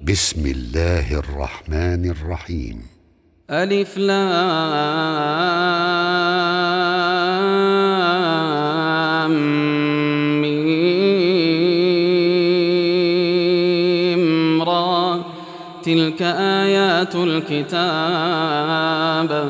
بسم الله الرحمن الرحيم. ألف لام ميم را، تلك آيات الكتاب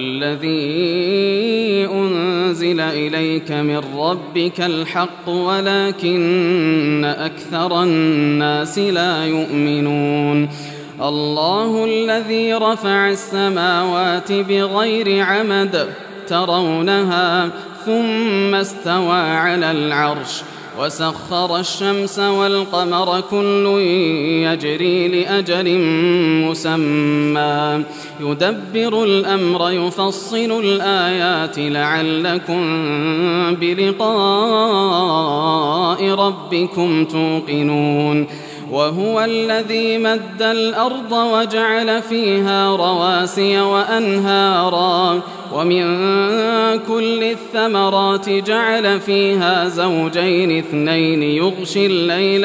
والذي أنزل إليك من ربك الحق ولكن أكثر الناس لا يؤمنون. الله الذي رفع السماوات بغير عمد ترونها ثم استوى على العرش وسخر الشمس والقمر كل يجري لأجل مسمى يدبر الأمر يفصل الآيات لعلكم بلقاء ربكم توقنون. وهو الذي مد الأرض وجعل فيها رواسي وأنهارا ومن كل الثمرات جعل فيها زوجين اثنين يغشي الليل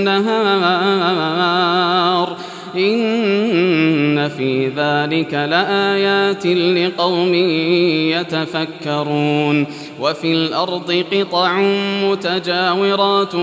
النهار إن في ذلك لآيات لقوم يتفكرون. وفي الأرض قطع متجاورات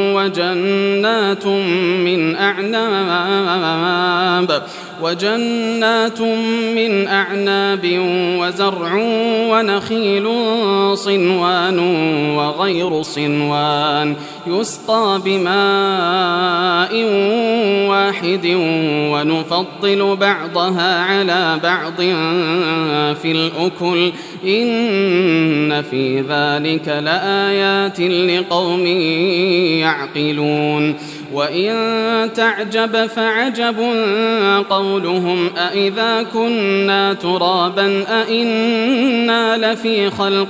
وجنات من أعناب وزرع ونخيل صنوان وغير صنوان يسقى بماء واحد ونفضل بعضها على بعض في الأكل إن في ذلك لآيات لقوم يعقلون. وإن تعجب فعجب قولهم أإذا كنا ترابا أإنا لفي خلق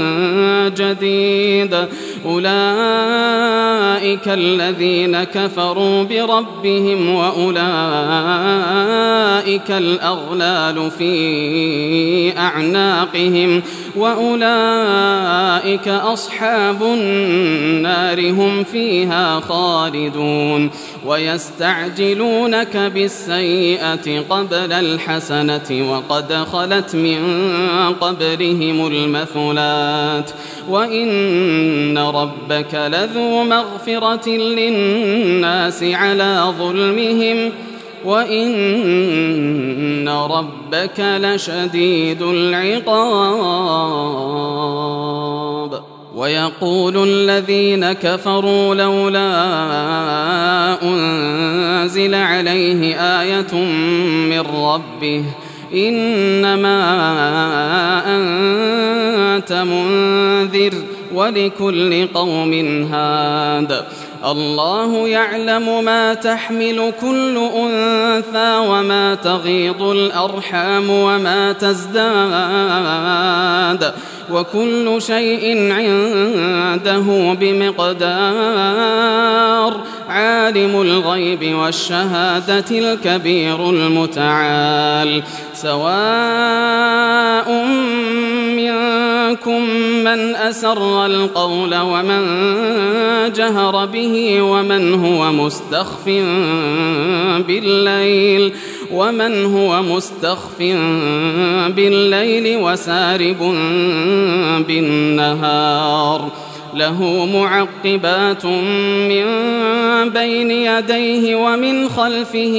جديد أولئك الذين كفروا بربهم وأولئك الأغلال في أعناقهم وأولئك أصحاب النار هم فيها خالدون. ويستعجلونك بالسيئة قبل الحسنة وقد خلت من قبلهم المثلات وإن ربك لذو مغفرة للناس على ظلمهم وإن ربك لشديد العقاب. ويقول الذين كفروا لولا أنزل عليه آية من ربه إنما أنت منذر ولكل قوم هاد الله يعلم ما تحمل كل أنثى وما تغيض الأرحام وما تزداد وكل شيء عنده بمقدار. عالم الغيب والشهادة الكبير المتعال. سواء منكم من أسر القول ومن جهر به ومن هو مستخف بالليل وسارب بالنهار. له معقبات من بين يديه ومن خلفه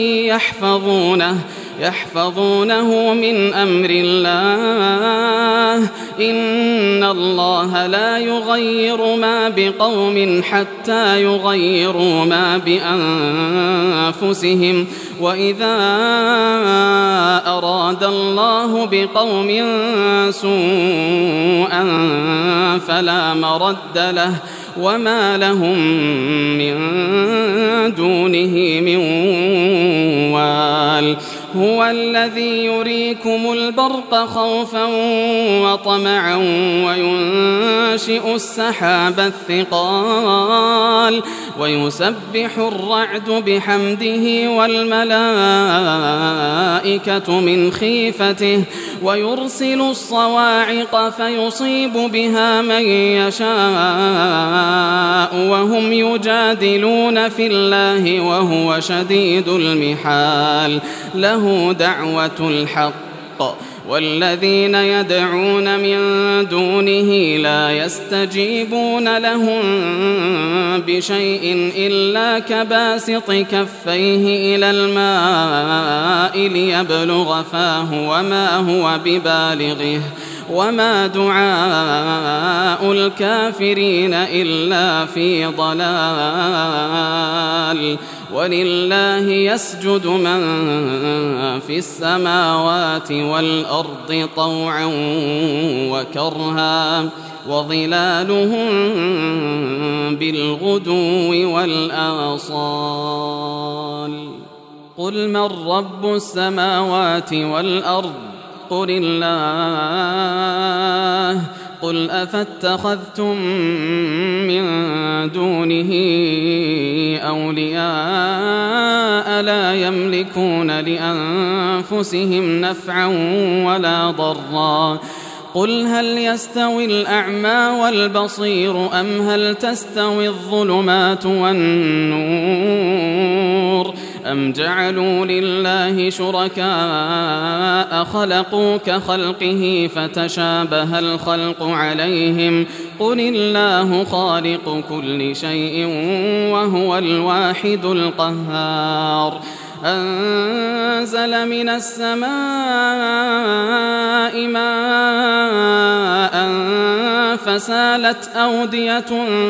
يحفظونه من أمر الله إن الله لا يغير ما بقوم حتى يغيروا ما بأنفسهم وإذا أراد الله بقوم سوءا فلا مرد له وما لهم من دونه من وال. هو الذي يريكم البرق خوفا وطمعا وينشئ السحاب الثقال ويسبح الرعد بحمده والملائكة من خيفته ويرسل الصواعق فيصيب بها من يشاء وهم يجادلون في الله وهو شديد المحال له دعوة الحق والذين يدعون من دونه لا يستجيبون لهم بشيء إلا كباسط كفيه إلى الماء ليبلغ فاه وما هو ببالغه وما دعاء الكافرين إلا في ضلال ولله يسجد من في السماوات والأرض طوعا وكرها وظلالهم بالغدو والآصال قل من رب السماوات والأرض قل الله قل أفاتخذتم من دونه أولياء لا يملكون لأنفسهم نفعا ولا ضرا قل هل يستوي الأعمى والبصير أم هل تستوي الظلمات والنور أم جعلوا لله شركاء خلقوا كخلقه فتشابه الخلق عليهم قل الله خالق كل شيء وهو الواحد القهار أنزل من السماء ماء فسالت أودية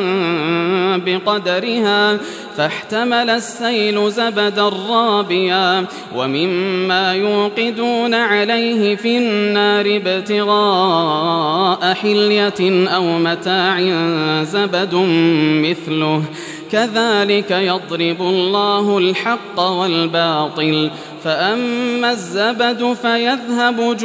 بقدرها فاحتمل السيل زبدا رابيا ومما يوقدون عليه في النار ابتغاء حلية أو متاع زبد مثله كذلك يضرب الله الحق والباطل فأما الزبد فيذهب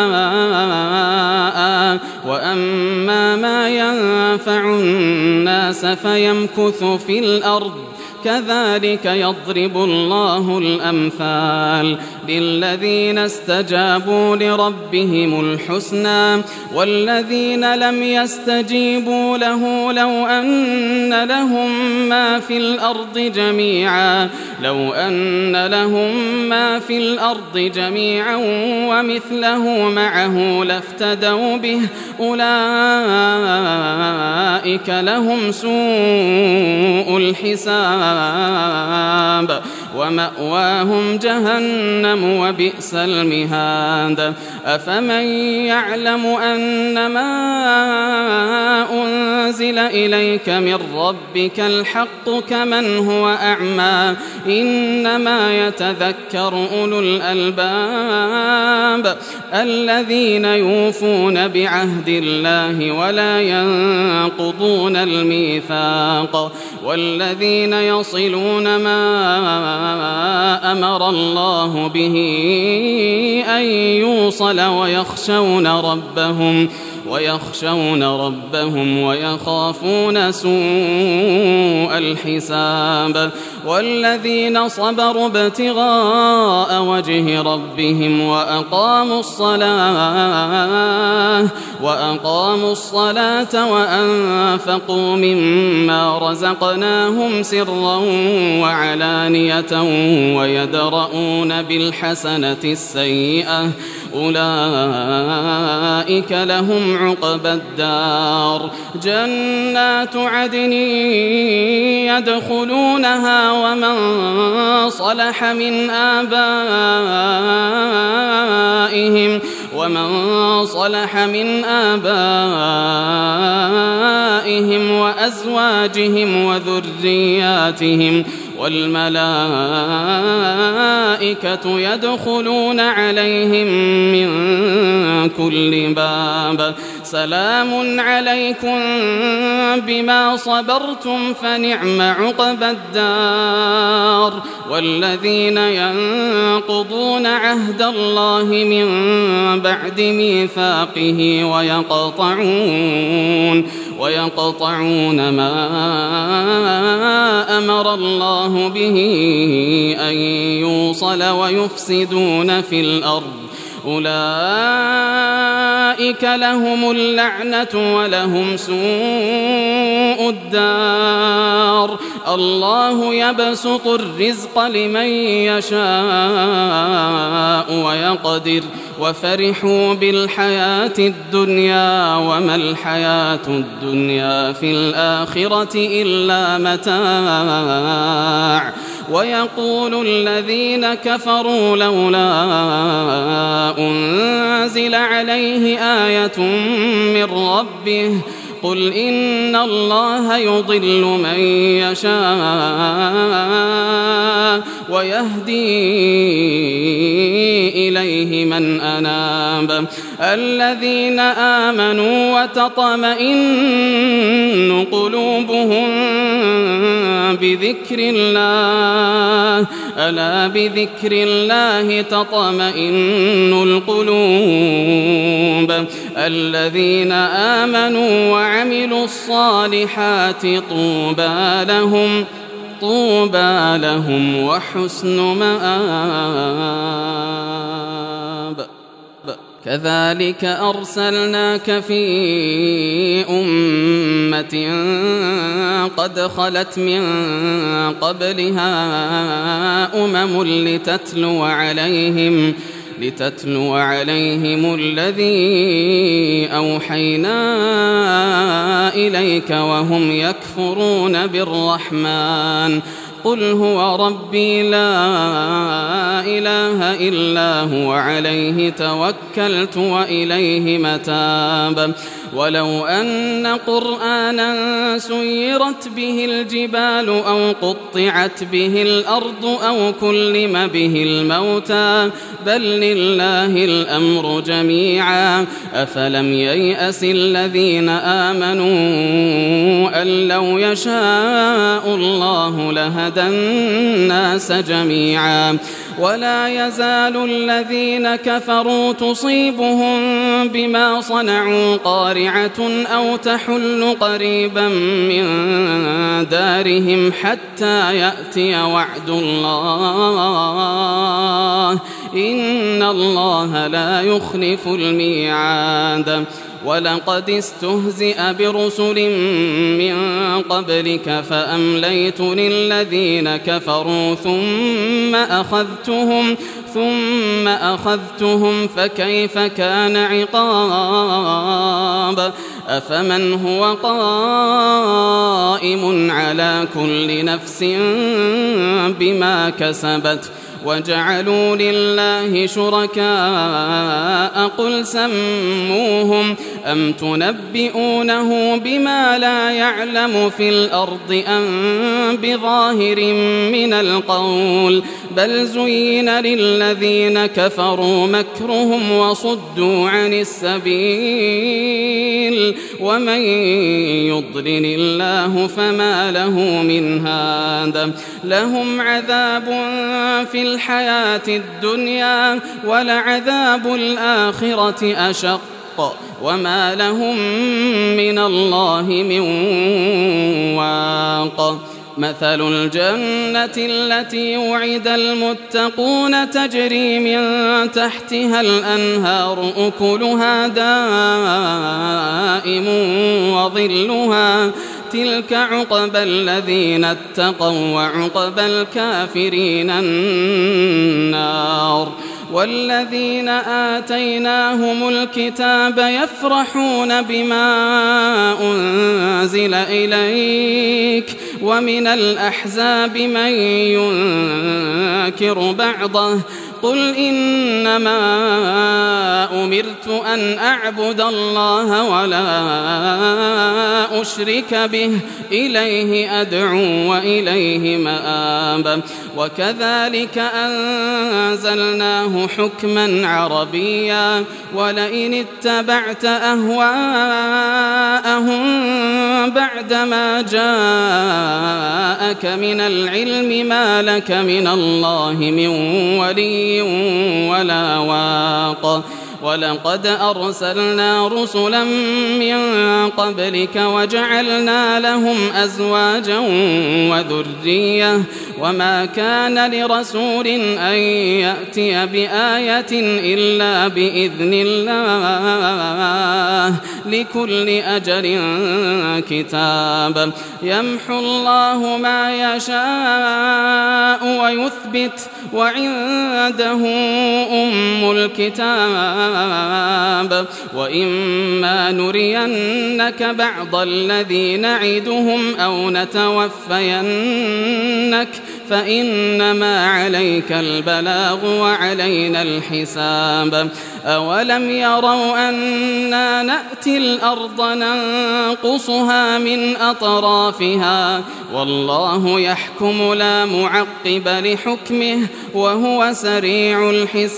جفاء وأما ما ينفع الناس فيمكث في الأرض كذلك يضرب الله الأمثال للذين استجابوا لربهم الحسنى والذين لم يستجيبوا له لو أن لهم ما في الأرض جميعا ومثله معه لافتدوا به أولئك لهم سوء الحساب ومأواهم جهنم وبئس المهاد أفمن يعلم أنما أنزل إليك من ربك الحق كمن هو أعمى إنما يتذكر أولو الألباب الذين يوفون بعهد الله ولا ينقضون الميثاق والذين يصلون ما أمر الله به أن يوصل ويخشون ربهم ويخافون سوء الحساب والذين صبروا ابتغاء وجه ربهم وأقاموا الصلاة وأنفقوا مما رزقناهم سرا وعلانية ويدرؤون بالحسنة السيئة أولئك لهم عقبى الدار جنات عدن يدخلونها ومن صلح من آبائهم وأزواجهم وذرياتهم والملائكة يدخلون عليهم من كل باب سلام عليكم بما صبرتم فنعم عقبى الدار. والذين ينقضون عهد الله من بعد ميثاقه ويقطعون ما أمر الله به أن يوصل ويفسدون في الأرض أولئك لهم اللعنة ولهم سوء الدار. الله يبسط الرزق لمن يشاء ويقدر وفرحوا بالحياة الدنيا وما الحياة الدنيا في الآخرة إلا متاع. ويقول الذين كفروا لولا أنزل عليه آية من ربه قل إن الله يضل من يشاء ويهدي إليه من أناب. الذين آمنوا وتطمئن قلوبهم بذكر الله ألا بذكر الله تطمئن القلوب. الذين آمنوا وعملوا الصالحات طوبى لهم وحسن مآب. كذلك أرسلناك في أمة قد خلت من قبلها لتتلو عليهم الذي أوحينا إليك وهم يكفرون بالرحمن قل هو ربي لا إله إلا هو عليه توكلت وإليه متاب. ولو أن قرآنا سيرت به الجبال أو قطعت به الأرض أو كلم به الموتى بل لله الأمر جميعا أفلم ييأس الذين آمنوا أن لو يشاء الله لهدى الناس جميعا. ولا يزال الذين كفروا تصيبهم بما صنعوا قارعة أو تحل قريبا من دارهم حتى يأتي وعد الله إن الله لا يخلف الميعاد. ولقد استهزئ برسل من قبلك فأمليت للذين كفروا ثم أخذتهم فكيف كان عقاب. أفمن هو قائم على كل نفس بما كسبت وجعلوا لله شركاء قل سموهم أم تنبئونه بما لا يعلم في الأرض أم بظاهر من القول بل زين للذين كفروا مكرهم وصدوا عن السبيل ومن يضلل الله فما له من هاد. لهم عذاب في الحياة الدنيا ولعذاب الآخرة أشق وما لهم من الله من واق. مثل الجنة التي وعد المتقون تجري من تحتها الأنهار أكلها دائم وظلها تلك عقبى الذين اتقوا وعقبى الكافرين النار. والذين آتيناهم الكتاب يفرحون بما أنزل إليك ومن الأحزاب من ينكر بعضه قل إنما أمرت أن أعبد الله ولا أشرك به إليه أدعو وإليه مآب وكذلك أنزلناه حكما عربيا ولئن اتبعت أهواءهم بعدما جاءك من العلم ما لك من الله من ولي ولا واق ولقد أرسلنا رسلا من قبلك وجعلنا لهم أزواجا وذرية وما كان لرسول أن يأتي بآية إلا بإذن الله لكل أجل كتاب يمحو الله ما يشاء ويثبت وعنده أم الكتاب وإما نرينك بعض الذي نعدهم أو نتوفينك فإنما عليك البلاغ وعلينا الحساب أولم يروا أنا نأتي الأرض ننقصها من أطرافها والله يحكم لا معقب لحكمه وهو سريع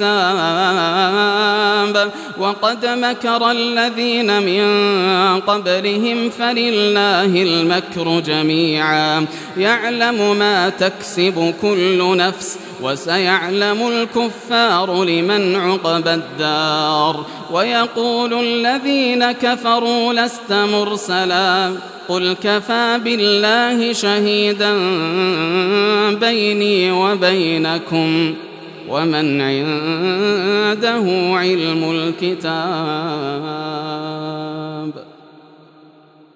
الحساب وقد مكر الذين من قبلهم فلله المكر جميعا يعلم ما تكسب كل نفس وسيعلم الكفار لمن عقبى الدار ويقول الذين كفروا لست مرسلا قل كفى بالله شهيدا بيني وبينكم ومن عنده علم الكتاب